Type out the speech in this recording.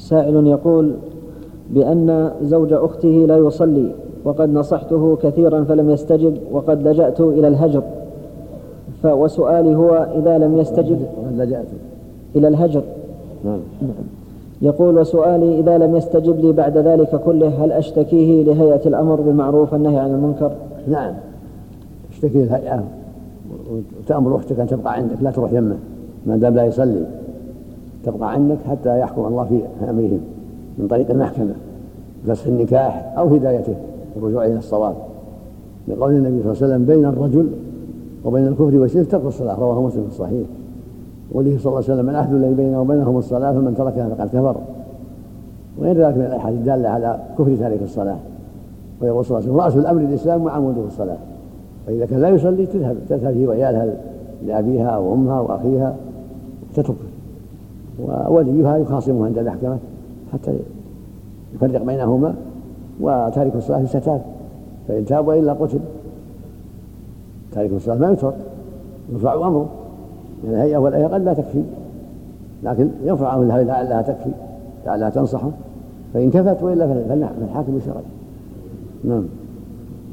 سائل يقول بأن زوج أخته لا يصلي وقد نصحته كثيرا فلم يستجب وقد لجأت إلى الهجر، وسؤالي هو إذا لم يستجب لجأت إلى الهجر. يقول وسؤالي إذا لم يستجب لي بعد ذلك كله هل أشتكيه لهيئة الأمر بالمعروف والنهي عن المنكر؟ نعم، اشتكي الهيئة وتأمر أختك أن تبقى عندك لا تروح يمه ما دام لا يصلي، تبقى عندك حتى يحكم الله في أمرهم من طريق المحكمة بفسخ النكاح أو هدايته والرجوع إلى الصواب، لقول النبي صلى الله عليه وسلم بين الرجل وبين الكفر والشرك ترك الصلاة، رواه مسلم في الصحيح. وله صلى الله عليه وسلم العهد الذي بينه وبينهم الصلاة فمن تركها فقد كفر، وغير ذلك من الأحاديث الدالة على كفر تارك الصلاة. ويقول صلى الله عليه وسلم رأس الأمر الإسلام وعموده الصلاة، فإذا كان لا يصلي تذهب هي وعيالها لأبيها وأمها وأخيها تتركه، ووليها يخاصمها عند المحكمة حتى يفرق بينهما، وتارك الصلاة يستتاب فإن تاب وإلا قتل. تارك الصلاة ما يترك، يرفع أمره من الهيئة والهيئة قد لا تكفي، لكن يرفع عنه الهيئة لعلها تكفي لعلها تنصحه، فإن كفت وإلا فالحاكم الشرعي. نعم.